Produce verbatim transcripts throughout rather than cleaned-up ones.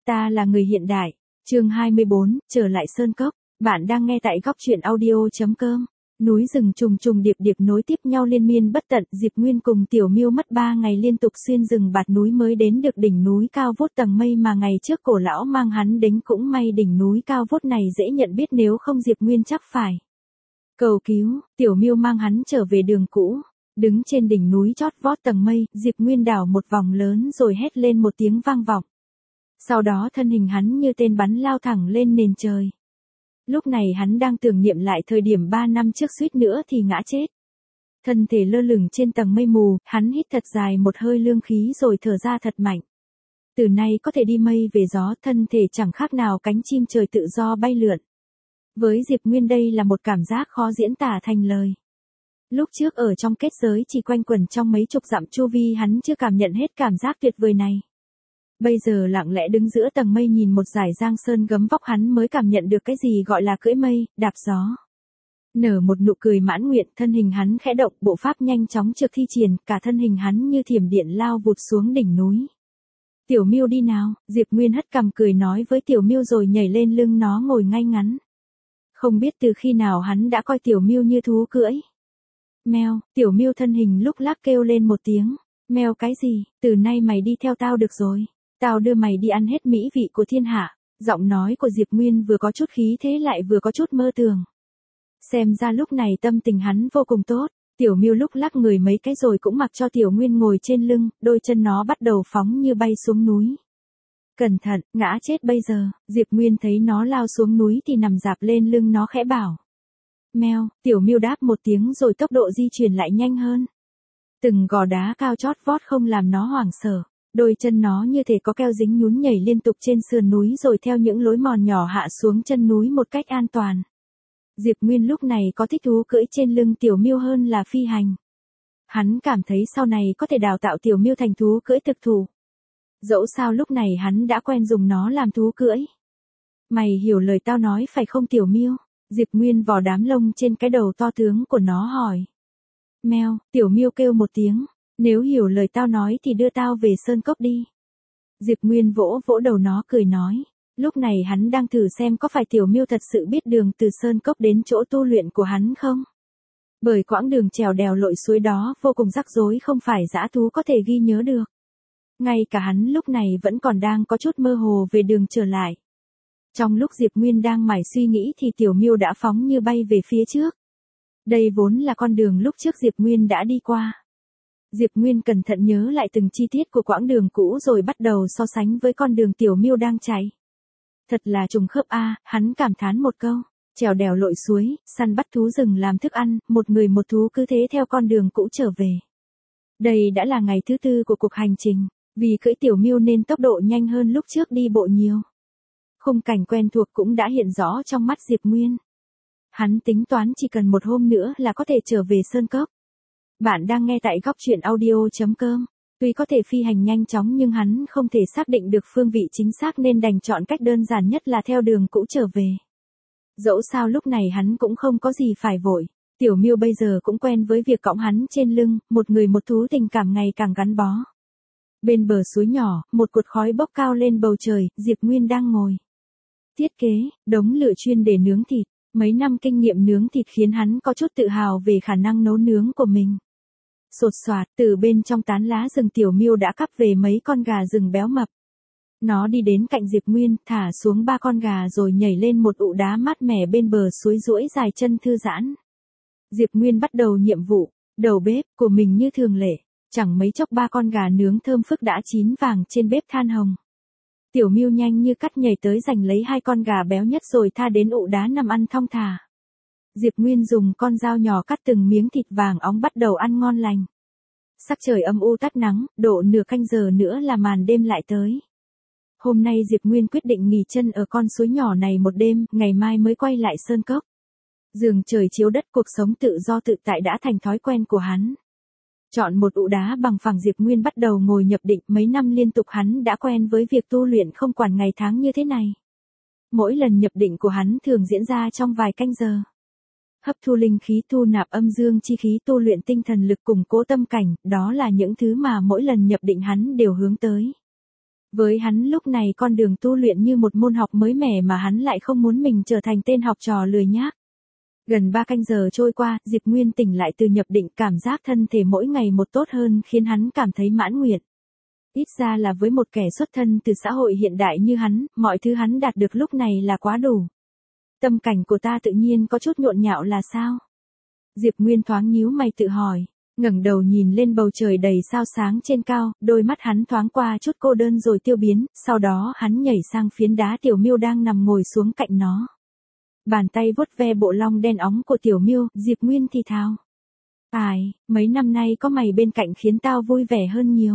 Ta là người hiện đại. Chương hai mươi bốn, trở lại Sơn Cốc. Bạn đang nghe tại góc truyện audio chấm com. Núi rừng trùng trùng điệp điệp nối tiếp nhau liên miên bất tận, Diệp Nguyên cùng Tiểu Miêu mất ba ngày liên tục xuyên rừng bạt núi mới đến được đỉnh núi cao vút tầng mây mà ngày trước cổ lão mang hắn đến. Cũng may đỉnh núi cao vút này dễ nhận biết, nếu không Diệp Nguyên chắc phải cầu cứu. Tiểu Miêu mang hắn trở về đường cũ. Đứng trên đỉnh núi chót vót tầng mây, Diệp Nguyên đảo một vòng lớn rồi hét lên một tiếng vang vọng. Sau đó thân hình hắn như tên bắn lao thẳng lên nền trời. Lúc này hắn đang tưởng niệm lại thời điểm ba năm trước suýt nữa thì ngã chết. Thân thể lơ lửng trên tầng mây mù, hắn hít thật dài một hơi lương khí rồi thở ra thật mạnh. Từ nay có thể đi mây về gió, thân thể chẳng khác nào cánh chim trời tự do bay lượn. Với Diệp Nguyên đây là một cảm giác khó diễn tả thành lời. Lúc trước ở trong kết giới chỉ quanh quẩn trong mấy chục dặm chu vi, hắn chưa cảm nhận hết cảm giác tuyệt vời này. Bây giờ lặng lẽ đứng giữa tầng mây nhìn một dải giang sơn gấm vóc, hắn mới cảm nhận được cái gì gọi là cưỡi mây, đạp gió. Nở một nụ cười mãn nguyện, thân hình hắn khẽ động, bộ pháp nhanh chóng trực thi triển, cả thân hình hắn như thiểm điện lao vụt xuống đỉnh núi. Tiểu Miêu đi nào, Diệp Nguyên hất cằm cười nói với Tiểu Miêu rồi nhảy lên lưng nó ngồi ngay ngắn. Không biết từ khi nào hắn đã coi Tiểu Miêu như thú cưỡi. Meo, Tiểu Miêu thân hình lúc lắc kêu lên một tiếng. Meo cái gì, từ nay mày đi theo tao được rồi. Tao đưa mày đi ăn hết mỹ vị của thiên hạ. Giọng nói của Diệp Nguyên vừa có chút khí thế lại vừa có chút mơ tưởng. Xem ra lúc này tâm tình hắn vô cùng tốt. Tiểu Miêu lúc lắc người mấy cái rồi cũng mặc cho Tiểu Nguyên ngồi trên lưng, đôi chân nó bắt đầu phóng như bay xuống núi. Cẩn thận, ngã chết bây giờ. Diệp Nguyên thấy nó lao xuống núi thì nằm dạp lên lưng nó khẽ bảo. Meo, Tiểu Miêu đáp một tiếng rồi tốc độ di chuyển lại nhanh hơn. Từng gò đá cao chót vót không làm nó hoảng sợ. Đôi chân nó như thể có keo dính nhún nhảy liên tục trên sườn núi rồi theo những lối mòn nhỏ hạ xuống chân núi một cách an toàn. Diệp Nguyên lúc này có thích thú cưỡi trên lưng Tiểu Miêu hơn là phi hành. Hắn cảm thấy sau này có thể đào tạo Tiểu Miêu thành thú cưỡi thực thụ. Dẫu sao lúc này hắn đã quen dùng nó làm thú cưỡi. Mày hiểu lời tao nói phải không Tiểu Miêu? Diệp Nguyên vò đám lông trên cái đầu to tướng của nó hỏi. Meo, Tiểu Miêu kêu một tiếng. Nếu hiểu lời tao nói thì đưa tao về Sơn Cốc đi. Diệp Nguyên vỗ vỗ đầu nó cười nói. Lúc này hắn đang thử xem có phải Tiểu Miêu thật sự biết đường từ Sơn Cốc đến chỗ tu luyện của hắn không. Bởi quãng đường trèo đèo lội suối đó vô cùng rắc rối, không phải dã thú có thể ghi nhớ được. Ngay cả hắn lúc này vẫn còn đang có chút mơ hồ về đường trở lại. Trong lúc Diệp Nguyên đang mải suy nghĩ thì Tiểu Miêu đã phóng như bay về phía trước. Đây vốn là con đường lúc trước Diệp Nguyên đã đi qua. Diệp Nguyên cẩn thận nhớ lại từng chi tiết của quãng đường cũ rồi bắt đầu so sánh với con đường Tiểu Miêu đang chạy. Thật là trùng khớp a, à, hắn cảm thán một câu. Trèo đèo lội suối, săn bắt thú rừng làm thức ăn, một người một thú cứ thế theo con đường cũ trở về. Đây đã là ngày thứ tư của cuộc hành trình, vì cưỡi Tiểu Miêu nên tốc độ nhanh hơn lúc trước đi bộ nhiều. Khung cảnh quen thuộc cũng đã hiện rõ trong mắt Diệp Nguyên. Hắn tính toán chỉ cần một hôm nữa là có thể trở về Sơn Cốc. Bạn đang nghe tại góc truyện audio chấm com. Tuy có thể phi hành nhanh chóng nhưng hắn không thể xác định được phương vị chính xác nên đành chọn cách đơn giản nhất là theo đường cũ trở về. Dẫu sao lúc này hắn cũng không có gì phải vội. Tiểu Miêu bây giờ cũng quen với việc cõng hắn trên lưng, một người một thú tình cảm ngày càng gắn bó. Bên bờ suối nhỏ, một cột khói bốc cao lên bầu trời, Diệp Nguyên đang ngồi. Thiết kế, đống lửa chuyên để nướng thịt. Mấy năm kinh nghiệm nướng thịt khiến hắn có chút tự hào về khả năng nấu nướng của mình. Sột soạt, từ bên trong tán lá rừng Tiểu Miêu đã cắp về mấy con gà rừng béo mập. Nó đi đến cạnh Diệp Nguyên, thả xuống ba con gà rồi nhảy lên một ụ đá mát mẻ bên bờ suối duỗi dài chân thư giãn. Diệp Nguyên bắt đầu nhiệm vụ, đầu bếp của mình như thường lệ. Chẳng mấy chốc ba con gà nướng thơm phức đã chín vàng trên bếp than hồng. Tiểu Miêu nhanh như cắt nhảy tới giành lấy hai con gà béo nhất rồi tha đến ụ đá nằm ăn thong thả. Diệp Nguyên dùng con dao nhỏ cắt từng miếng thịt vàng óng bắt đầu ăn ngon lành. Sắc trời âm u tắt nắng, độ nửa canh giờ nữa là màn đêm lại tới. Hôm nay Diệp Nguyên quyết định nghỉ chân ở con suối nhỏ này một đêm, ngày mai mới quay lại Sơn Cốc. Giường trời chiếu đất, cuộc sống tự do tự tại đã thành thói quen của hắn. Chọn một ụ đá bằng phẳng, Diệp Nguyên bắt đầu ngồi nhập định. Mấy năm liên tục hắn đã quen với việc tu luyện không quản ngày tháng như thế này. Mỗi lần nhập định của hắn thường diễn ra trong vài canh giờ. Hấp thu linh khí, thu nạp âm dương chi khí, tu luyện tinh thần lực, củng cố tâm cảnh, đó là những thứ mà mỗi lần nhập định hắn đều hướng tới. Với hắn lúc này con đường tu luyện như một môn học mới mẻ mà hắn lại không muốn mình trở thành tên học trò lười nhác. Gần ba canh giờ trôi qua, Diệp Nguyên tỉnh lại từ nhập định, cảm giác thân thể mỗi ngày một tốt hơn khiến hắn cảm thấy mãn nguyện. Ít ra là với một kẻ xuất thân từ xã hội hiện đại như hắn, mọi thứ hắn đạt được lúc này là quá đủ. Tâm cảnh của ta tự nhiên có chút nhộn nhạo là sao? Diệp Nguyên thoáng nhíu mày tự hỏi, ngẩng đầu nhìn lên bầu trời đầy sao sáng trên cao, đôi mắt hắn thoáng qua chút cô đơn rồi tiêu biến, sau đó hắn nhảy sang phiến đá Tiểu Miêu đang nằm ngồi xuống cạnh nó. Bàn tay vuốt ve bộ lông đen óng của Tiểu Miêu, Diệp Nguyên thì thào. Ai, mấy năm nay có mày bên cạnh khiến tao vui vẻ hơn nhiều.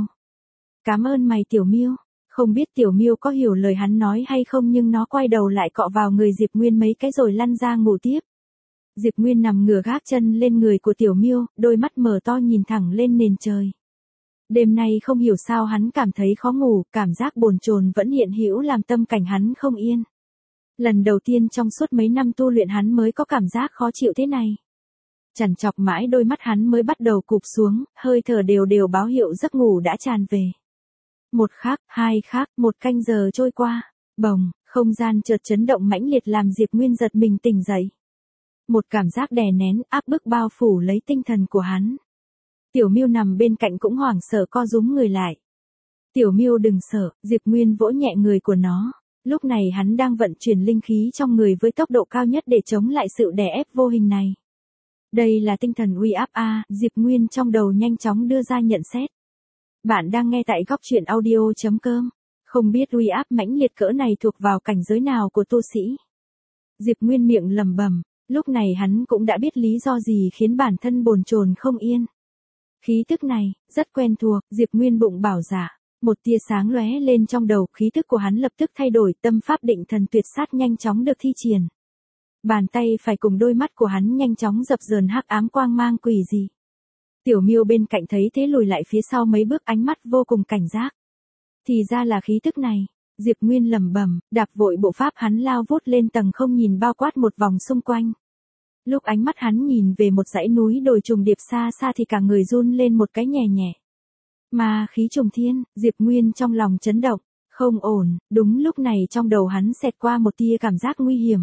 Cảm ơn mày Tiểu Miêu. Không biết Tiểu Miêu có hiểu lời hắn nói hay không nhưng nó quay đầu lại cọ vào người Diệp Nguyên mấy cái rồi lăn ra ngủ tiếp. Diệp Nguyên nằm ngửa gác chân lên người của Tiểu Miêu, đôi mắt mở to nhìn thẳng lên nền trời. Đêm nay không hiểu sao hắn cảm thấy khó ngủ, cảm giác bồn chồn vẫn hiện hữu làm tâm cảnh hắn không yên. Lần đầu tiên trong suốt mấy năm tu luyện hắn mới có cảm giác khó chịu thế này. Chằn chọc mãi đôi mắt hắn mới bắt đầu cụp xuống, hơi thở đều đều báo hiệu giấc ngủ đã tràn về. Một khắc, hai khắc, một canh giờ trôi qua, bồng, không gian chợt chấn động mãnh liệt làm Diệp Nguyên giật mình tỉnh dậy. Một cảm giác đè nén, áp bức bao phủ lấy tinh thần của hắn. Tiểu Miêu nằm bên cạnh cũng hoảng sợ co rúm người lại. Tiểu Miêu đừng sợ, Diệp Nguyên vỗ nhẹ người của nó. Lúc này hắn đang vận chuyển linh khí trong người với tốc độ cao nhất để chống lại sự đè ép vô hình này. Đây là tinh thần uy áp a, Diệp Nguyên trong đầu nhanh chóng đưa ra nhận xét. Bạn đang nghe tại góc truyện audio chấm com. Không biết uy áp mãnh liệt cỡ này thuộc vào cảnh giới nào của tu sĩ. Diệp Nguyên miệng lẩm bẩm, lúc này hắn cũng đã biết lý do gì khiến bản thân bồn chồn không yên. Khí tức này, rất quen thuộc, Diệp Nguyên bụng bảo dạ. Một tia sáng lóe lên trong đầu, khí tức của hắn lập tức thay đổi, tâm pháp định thần tuyệt sát nhanh chóng được thi triển. Bàn tay phải cùng đôi mắt của hắn nhanh chóng dập dờn hắc ám quang mang quỷ dị. Tiểu Miêu bên cạnh thấy thế lùi lại phía sau mấy bước, ánh mắt vô cùng cảnh giác. Thì ra là khí tức này, Diệp Nguyên lẩm bẩm, đạp vội bộ pháp hắn lao vút lên tầng không nhìn bao quát một vòng xung quanh. Lúc ánh mắt hắn nhìn về một dãy núi đồi trùng điệp xa xa thì cả người run lên một cái nhẹ nhẹ. Mà khí trùng thiên, Diệp Nguyên trong lòng chấn động, không ổn, đúng lúc này trong đầu hắn xẹt qua một tia cảm giác nguy hiểm.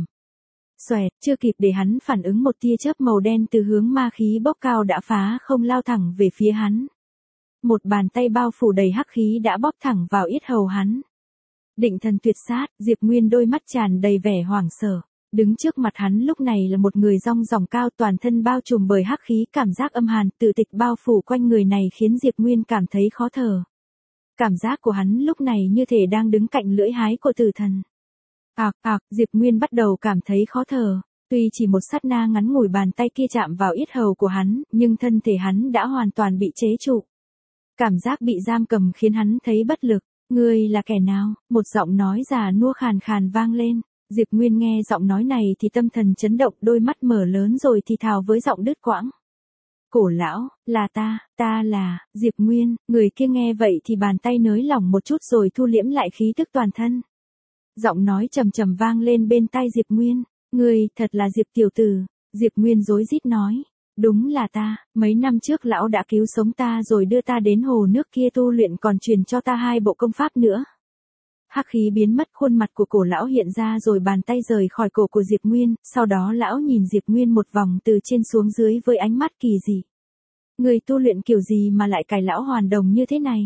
Xoẹt, chưa kịp để hắn phản ứng một tia chớp màu đen từ hướng ma khí bốc cao đã phá không lao thẳng về phía hắn. Một bàn tay bao phủ đầy hắc khí đã bóp thẳng vào yết hầu hắn. Định thần tuyệt sát, Diệp Nguyên đôi mắt tràn đầy vẻ hoảng sợ. Đứng trước mặt hắn lúc này là một người rong ròng cao toàn thân bao trùm bởi hắc khí, cảm giác âm hàn tự tịch bao phủ quanh người này khiến Diệp Nguyên cảm thấy khó thở. Cảm giác của hắn lúc này như thể đang đứng cạnh lưỡi hái của tử thần. Ạc ạc, Diệp Nguyên bắt đầu cảm thấy khó thở. Tuy chỉ một sát na ngắn ngủi bàn tay kia chạm vào yết hầu của hắn, nhưng thân thể hắn đã hoàn toàn bị chế trụ. Cảm giác bị giam cầm khiến hắn thấy bất lực. Ngươi là kẻ nào? Một giọng nói già nua khàn khàn vang lên. Diệp Nguyên nghe giọng nói này thì tâm thần chấn động, đôi mắt mở lớn rồi thì thào với giọng đứt quãng. Cổ lão, là ta, ta là, Diệp Nguyên. Người kia nghe vậy thì bàn tay nới lỏng một chút rồi thu liễm lại khí tức toàn thân. Giọng nói trầm trầm vang lên bên tai Diệp Nguyên. Ngươi, thật là Diệp tiểu tử. Diệp Nguyên rối rít nói. Đúng là ta, mấy năm trước lão đã cứu sống ta rồi đưa ta đến hồ nước kia tu luyện, còn truyền cho ta hai bộ công pháp nữa. Hắc khí biến mất, khuôn mặt của cổ lão hiện ra rồi bàn tay rời khỏi cổ của Diệp Nguyên, sau đó lão nhìn Diệp Nguyên một vòng từ trên xuống dưới với ánh mắt kỳ dị. Người tu luyện kiểu gì mà lại cải lão hoàn đồng như thế này?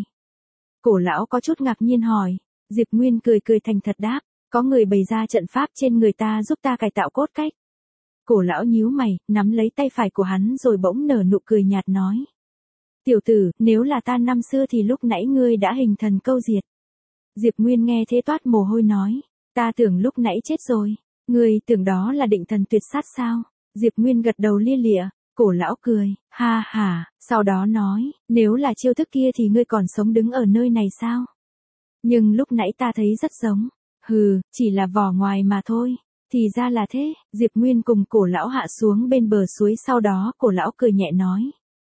Cổ lão có chút ngạc nhiên hỏi. Diệp Nguyên cười cười thành thật đáp, có người bày ra trận pháp trên người ta giúp ta cải tạo cốt cách. Cổ lão nhíu mày, nắm lấy tay phải của hắn rồi bỗng nở nụ cười nhạt nói. Tiểu tử, nếu là ta năm xưa thì lúc nãy ngươi đã hình thần câu diệt. Diệp Nguyên nghe thế toát mồ hôi nói, ta tưởng lúc nãy chết rồi. Ngươi tưởng đó là định thần tuyệt sát sao? Diệp Nguyên gật đầu lia lịa, cổ lão cười, ha ha, sau đó nói, nếu là chiêu thức kia thì ngươi còn sống đứng ở nơi này sao? Nhưng lúc nãy ta thấy rất giống. Hừ, chỉ là vỏ ngoài mà thôi. Thì ra là thế, Diệp Nguyên cùng cổ lão hạ xuống bên bờ suối, sau đó cổ lão cười nhẹ nói.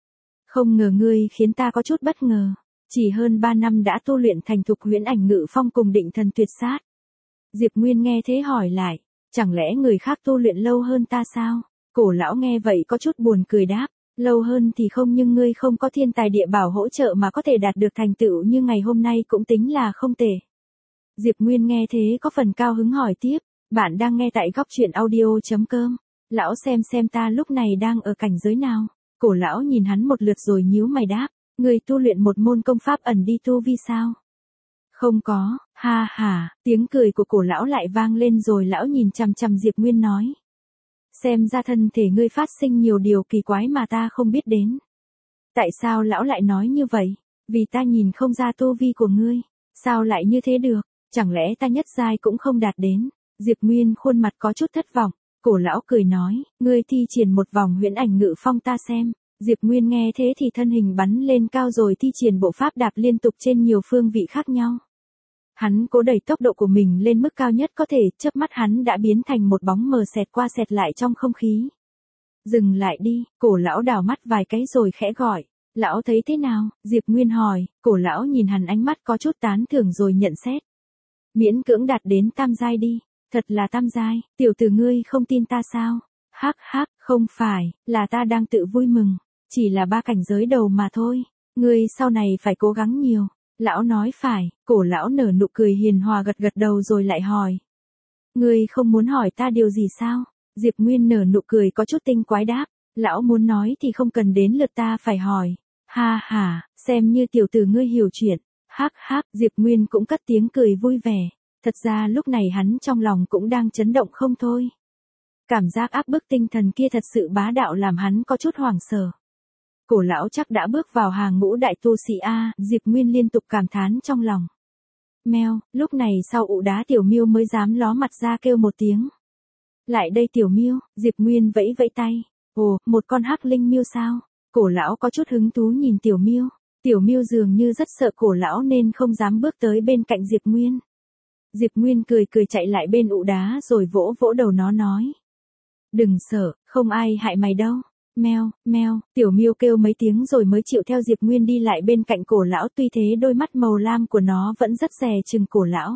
Không ngờ ngươi khiến ta có chút bất ngờ. Chỉ hơn ba năm đã tu luyện thành thục huyễn ảnh ngự phong cùng định thần tuyệt sát. Diệp Nguyên nghe thế hỏi lại, chẳng lẽ người khác tu luyện lâu hơn ta sao? Cổ lão nghe vậy có chút buồn cười đáp, lâu hơn thì không, nhưng ngươi không có thiên tài địa bảo hỗ trợ mà có thể đạt được thành tựu như ngày hôm nay cũng tính là không tệ. Diệp Nguyên nghe thế có phần cao hứng hỏi tiếp, bạn đang nghe tại góc truyện audio.com. Lão xem xem ta lúc này đang ở cảnh giới nào. Cổ lão nhìn hắn một lượt rồi nhíu mày đáp, người tu luyện một môn công pháp ẩn đi tu vi sao? Không có, ha ha, tiếng cười của cổ lão lại vang lên rồi lão nhìn chằm chằm Diệp Nguyên nói. Xem ra thân thể ngươi phát sinh nhiều điều kỳ quái mà ta không biết đến. Tại sao lão lại nói như vậy? Vì ta nhìn không ra tu vi của ngươi. Sao lại như thế được? Chẳng lẽ ta nhất giai cũng không đạt đến? Diệp Nguyên khuôn mặt có chút thất vọng. Cổ lão cười nói, ngươi thi triển một vòng huyễn ảnh ngự phong ta xem. Diệp Nguyên nghe thế thì thân hình bắn lên cao rồi thi triển bộ pháp đạp liên tục trên nhiều phương vị khác nhau. Hắn cố đẩy tốc độ của mình lên mức cao nhất có thể, chớp mắt hắn đã biến thành một bóng mờ xẹt qua xẹt lại trong không khí. Dừng lại đi, cổ lão đảo mắt vài cái rồi khẽ gọi. Lão thấy thế nào? Diệp Nguyên hỏi, cổ lão nhìn hắn ánh mắt có chút tán thưởng rồi nhận xét. Miễn cưỡng đạt đến tam giai đi, thật là tam giai, tiểu tử ngươi không tin ta sao? Hắc hắc, không phải, là ta đang tự vui mừng, chỉ là ba cảnh giới đầu mà thôi, ngươi sau này phải cố gắng nhiều. Lão nói phải, cổ lão nở nụ cười hiền hòa gật gật đầu rồi lại hỏi. Ngươi không muốn hỏi ta điều gì sao? Diệp Nguyên nở nụ cười có chút tinh quái đáp, lão muốn nói thì không cần đến lượt ta phải hỏi. Ha ha, xem như tiểu tử ngươi hiểu chuyện. Hắc hắc, Diệp Nguyên cũng cất tiếng cười vui vẻ. Thật ra lúc này hắn trong lòng cũng đang chấn động không thôi. Cảm giác áp bức tinh thần kia thật sự bá đạo làm hắn có chút hoảng sợ. Cổ lão chắc đã bước vào hàng ngũ đại tu sĩ A, Diệp Nguyên liên tục cảm thán trong lòng. Mèo, lúc này sau ụ đá Tiểu Miêu mới dám ló mặt ra kêu một tiếng. Lại đây Tiểu Miêu, Diệp Nguyên vẫy vẫy tay. Ồ, một con hắc linh miêu sao? Cổ lão có chút hứng thú nhìn Tiểu Miêu. Tiểu Miêu dường như rất sợ cổ lão nên không dám bước tới bên cạnh Diệp Nguyên. Diệp Nguyên cười cười chạy lại bên ụ đá rồi vỗ vỗ đầu nó nói. Đừng sợ, không ai hại mày đâu. Meo, meo, Tiểu Miêu kêu mấy tiếng rồi mới chịu theo Diệp Nguyên đi lại bên cạnh cổ lão, tuy thế đôi mắt màu lam của nó vẫn rất dè chừng cổ lão.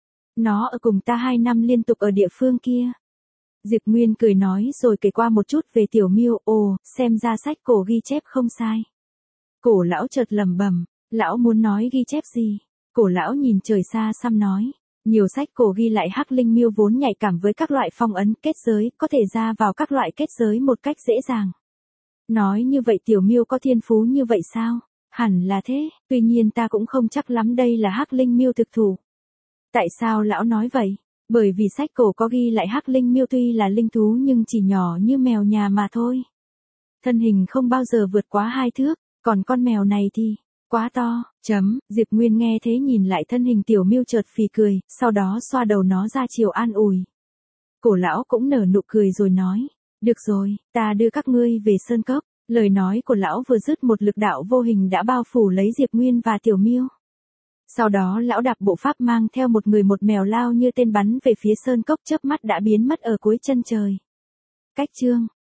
Nó ở cùng ta hai năm liên tục ở địa phương kia. Diệp Nguyên cười nói rồi kể qua một chút về Tiểu Miêu, ồ, xem ra sách cổ ghi chép không sai. Cổ lão chợt lẩm bẩm, lão muốn nói ghi chép gì? Cổ lão nhìn trời xa xăm nói. Nhiều sách cổ ghi lại hắc linh miêu vốn nhạy cảm với các loại phong ấn kết giới, có thể ra vào các loại kết giới một cách dễ dàng. Nói như vậy Tiểu Miêu có thiên phú như vậy sao? Hẳn là thế, tuy nhiên ta cũng không chắc lắm đây là hắc linh miêu thực thụ. Tại sao lão nói vậy? Bởi vì sách cổ có ghi lại hắc linh miêu tuy là linh thú nhưng chỉ nhỏ như mèo nhà mà thôi. Thân hình không bao giờ vượt quá hai thước, còn con mèo này thì quá to, chấm, Diệp Nguyên nghe thế nhìn lại thân hình Tiểu Miêu chợt phì cười, sau đó xoa đầu nó ra chiều an ủi. Cổ lão cũng nở nụ cười rồi nói, được rồi, ta đưa các ngươi về sơn cốc. Lời nói của lão vừa dứt một lực đạo vô hình đã bao phủ lấy Diệp Nguyên và Tiểu Miêu. Sau đó lão đạp bộ pháp mang theo một người một mèo lao như tên bắn về phía sơn cốc, chớp mắt đã biến mất ở cuối chân trời. Cách chương